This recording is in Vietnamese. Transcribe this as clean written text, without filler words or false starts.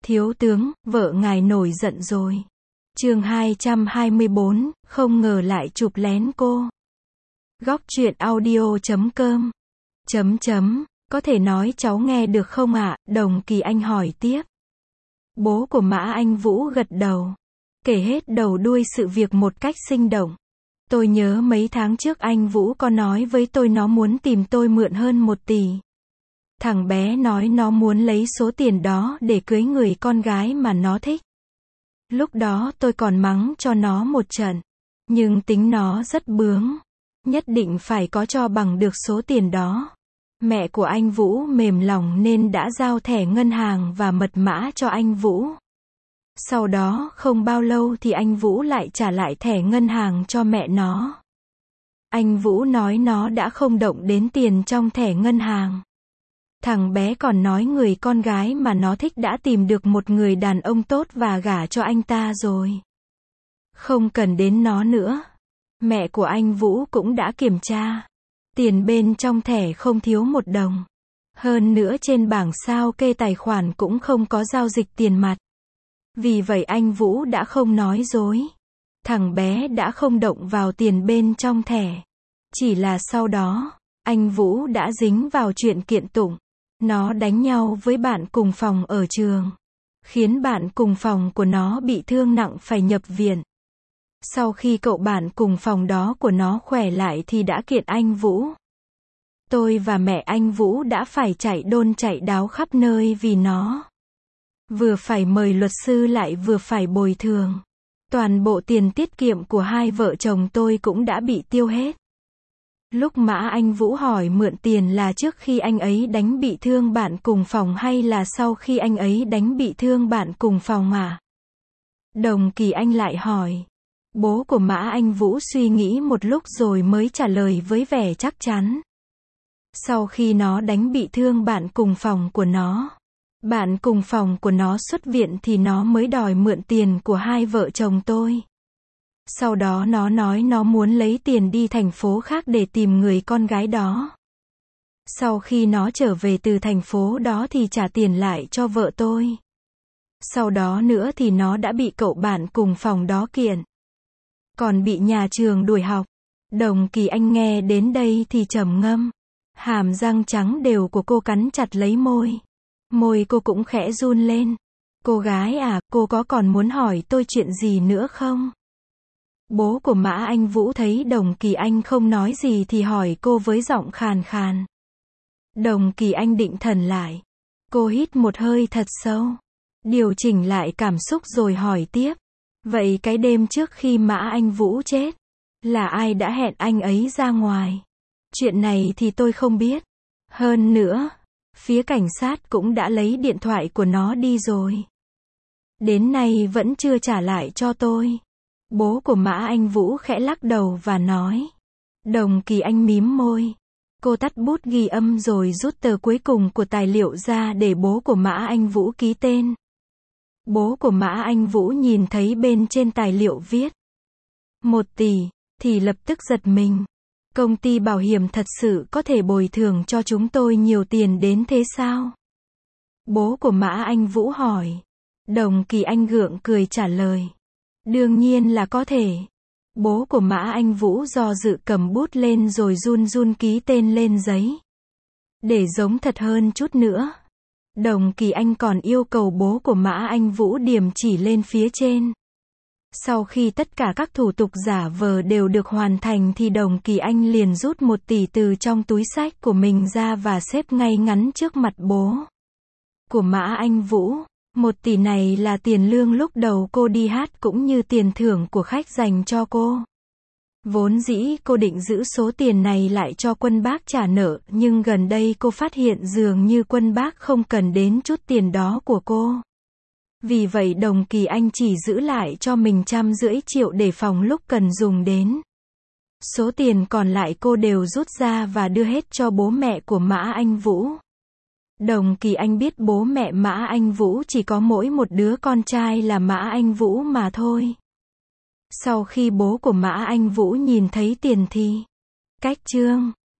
Thiếu tướng, vợ ngài nổi giận rồi. Chương 224, không ngờ lại chụp lén cô. Góc truyện audio.com. Có thể nói cháu nghe được không ạ? Đồng Kỳ Anh hỏi tiếp. Bố của Mã Anh Vũ gật đầu, kể hết đầu đuôi sự việc một cách sinh động. Tôi nhớ mấy tháng trước anh Vũ có nói với tôi nó muốn tìm tôi mượn hơn 1 tỷ. Thằng bé nói nó muốn lấy số tiền đó để cưới người con gái mà nó thích. Lúc đó tôi còn mắng cho nó một trận. Nhưng tính nó rất bướng. Nhất định phải có cho bằng được số tiền đó. Mẹ của anh Vũ mềm lòng nên đã giao thẻ ngân hàng và mật mã cho anh Vũ. Sau đó không bao lâu thì anh Vũ lại trả lại thẻ ngân hàng cho mẹ nó. Anh Vũ nói nó đã không động đến tiền trong thẻ ngân hàng. Thằng bé còn nói người con gái mà nó thích đã tìm được một người đàn ông tốt và gả cho anh ta rồi. Không cần đến nó nữa. Mẹ của anh Vũ cũng đã kiểm tra. Tiền bên trong thẻ không thiếu 1 đồng. Hơn nữa trên bảng sao kê tài khoản cũng không có giao dịch tiền mặt. Vì vậy anh Vũ đã không nói dối. Thằng bé đã không động vào tiền bên trong thẻ. Chỉ là sau đó, anh Vũ đã dính vào chuyện kiện tụng. Nó đánh nhau với bạn cùng phòng ở trường, khiến bạn cùng phòng của nó bị thương nặng phải nhập viện. Sau khi cậu bạn cùng phòng đó của nó khỏe lại thì đã kiện anh Vũ. Tôi và mẹ anh Vũ đã phải chạy đôn chạy đáo khắp nơi vì nó. Vừa phải mời luật sư lại vừa phải bồi thường. Toàn bộ tiền tiết kiệm của hai vợ chồng tôi cũng đã bị tiêu hết. Lúc Mã Anh Vũ hỏi mượn tiền là trước khi anh ấy đánh bị thương bạn cùng phòng hay là sau khi anh ấy đánh bị thương bạn cùng phòng à? Đồng Kỳ Anh lại hỏi. Bố của Mã Anh Vũ suy nghĩ một lúc rồi mới trả lời với vẻ chắc chắn. Sau khi nó đánh bị thương bạn cùng phòng của nó, bạn cùng phòng của nó xuất viện thì nó mới đòi mượn tiền của hai vợ chồng tôi. Sau đó nó nói nó muốn lấy tiền đi thành phố khác để tìm người con gái đó. Sau khi nó trở về từ thành phố đó thì trả tiền lại cho vợ tôi. Sau đó nữa thì nó đã bị cậu bạn cùng phòng đó kiện. Còn bị nhà trường đuổi học. Đồng Kỳ Anh nghe đến đây thì trầm ngâm. Hàm răng trắng đều của cô cắn chặt lấy môi. Môi cô cũng khẽ run lên. Cô gái à, cô có còn muốn hỏi tôi chuyện gì nữa không? Bố của Mã Anh Vũ thấy Đồng Kỳ Anh không nói gì thì hỏi cô với giọng khàn khàn. Đồng Kỳ Anh định thần lại. Cô hít một hơi thật sâu. Điều chỉnh lại cảm xúc rồi hỏi tiếp. Vậy cái đêm trước khi Mã Anh Vũ chết, là ai đã hẹn anh ấy ra ngoài? Chuyện này thì tôi không biết. Hơn nữa, phía cảnh sát cũng đã lấy điện thoại của nó đi rồi. Đến nay vẫn chưa trả lại cho tôi. Bố của Mã Anh Vũ khẽ lắc đầu và nói. Đồng Kỳ Anh mím môi. Cô tắt bút ghi âm rồi rút tờ cuối cùng của tài liệu ra để bố của Mã Anh Vũ ký tên. Bố của Mã Anh Vũ nhìn thấy bên trên tài liệu viết 1 tỷ, thì lập tức giật mình. Công ty bảo hiểm thật sự có thể bồi thường cho chúng tôi nhiều tiền đến thế sao? Bố của Mã Anh Vũ hỏi. Đồng Kỳ Anh gượng cười trả lời. Đương nhiên là có thể. Bố của Mã Anh Vũ do dự cầm bút lên rồi run run ký tên lên giấy. Để giống thật hơn chút nữa. Đồng Kỳ Anh còn yêu cầu bố của Mã Anh Vũ điểm chỉ lên phía trên. Sau khi tất cả các thủ tục giả vờ đều được hoàn thành thì Đồng Kỳ Anh liền rút 1 tỷ từ trong túi xách của mình ra và xếp ngay ngắn trước mặt bố của Mã Anh Vũ. 1 tỷ này là tiền lương lúc đầu cô đi hát cũng như tiền thưởng của khách dành cho cô. Vốn dĩ cô định giữ số tiền này lại cho Quân Bác trả nợ, nhưng gần đây cô phát hiện dường như Quân Bác không cần đến chút tiền đó của cô. Vì vậy Đồng Kỳ Anh chỉ giữ lại cho mình 150 triệu để phòng lúc cần dùng đến. Số tiền còn lại cô đều rút ra và đưa hết cho bố mẹ của Mã Anh Vũ. Đồng Kỳ Anh biết bố mẹ Mã Anh Vũ chỉ có mỗi một đứa con trai là Mã Anh Vũ mà thôi. Sau khi bố của Mã Anh Vũ nhìn thấy tiền thì cách chương